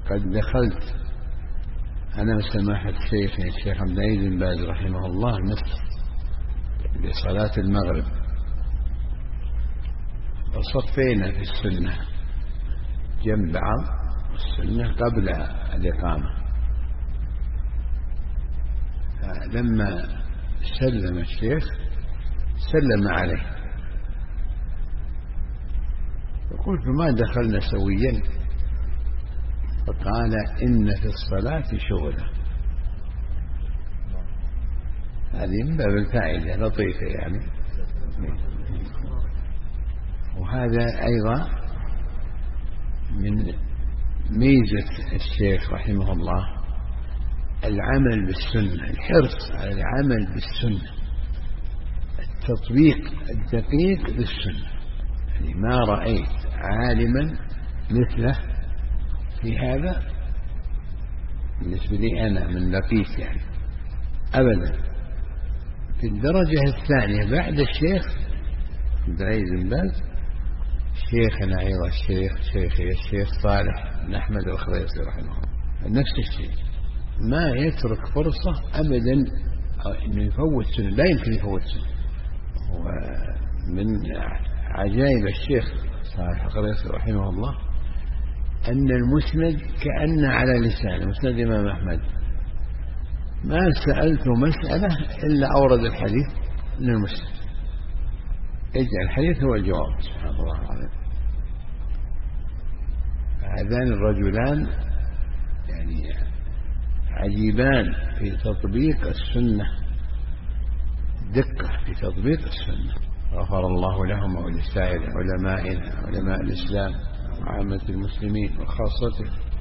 قد دخلت أنا وسماحة الشيخ عبد العزيز بن باز رحمه الله المسجد لصلاة المغرب، وصفينا في السنة جنب بعض، السنة قبل الإقامة. لما سلم الشيخ سلم عليه، فقلت ما دخلنا سويا، فقال إن في الصلاة شغلا. هذه من باب الفائدة لطيفة يعني. وهذا أيضا من ميزة الشيخ رحمه الله العمل بالسنة، الحرص على العمل بالسنة، التطبيق الدقيق للسنة. يعني ما رأيت عالما مثله في هذا بالنسبة لي أنا من لقيت يعني أبدا. في الدرجة الثانية بعد الشيخ عبد العزيز بن باز شيخنا أيضا شيخي الشيخ صالح بن أحمد الخريصي رحمه الله نفس الشيء، ما يترك فرصة أبدا أنه يفوت سنة، لا يمكن يفوت سنة. ومن عجائب الشيخ صالح الخريصي رحمه الله أن المسند كأن على لسانه، مسند الإمام أحمد ما سألته مسألة إلا أورد الحديث من المسند، يجعل الحديث هو الجواب. سبحان الله العظيم. هذان الرجلان يعني عجيبان في تطبيق السنة، دقة في تطبيق السنة. غفر الله لهم ولسائر علمائنا علماء الإسلام وعامة المسلمين وخاصته.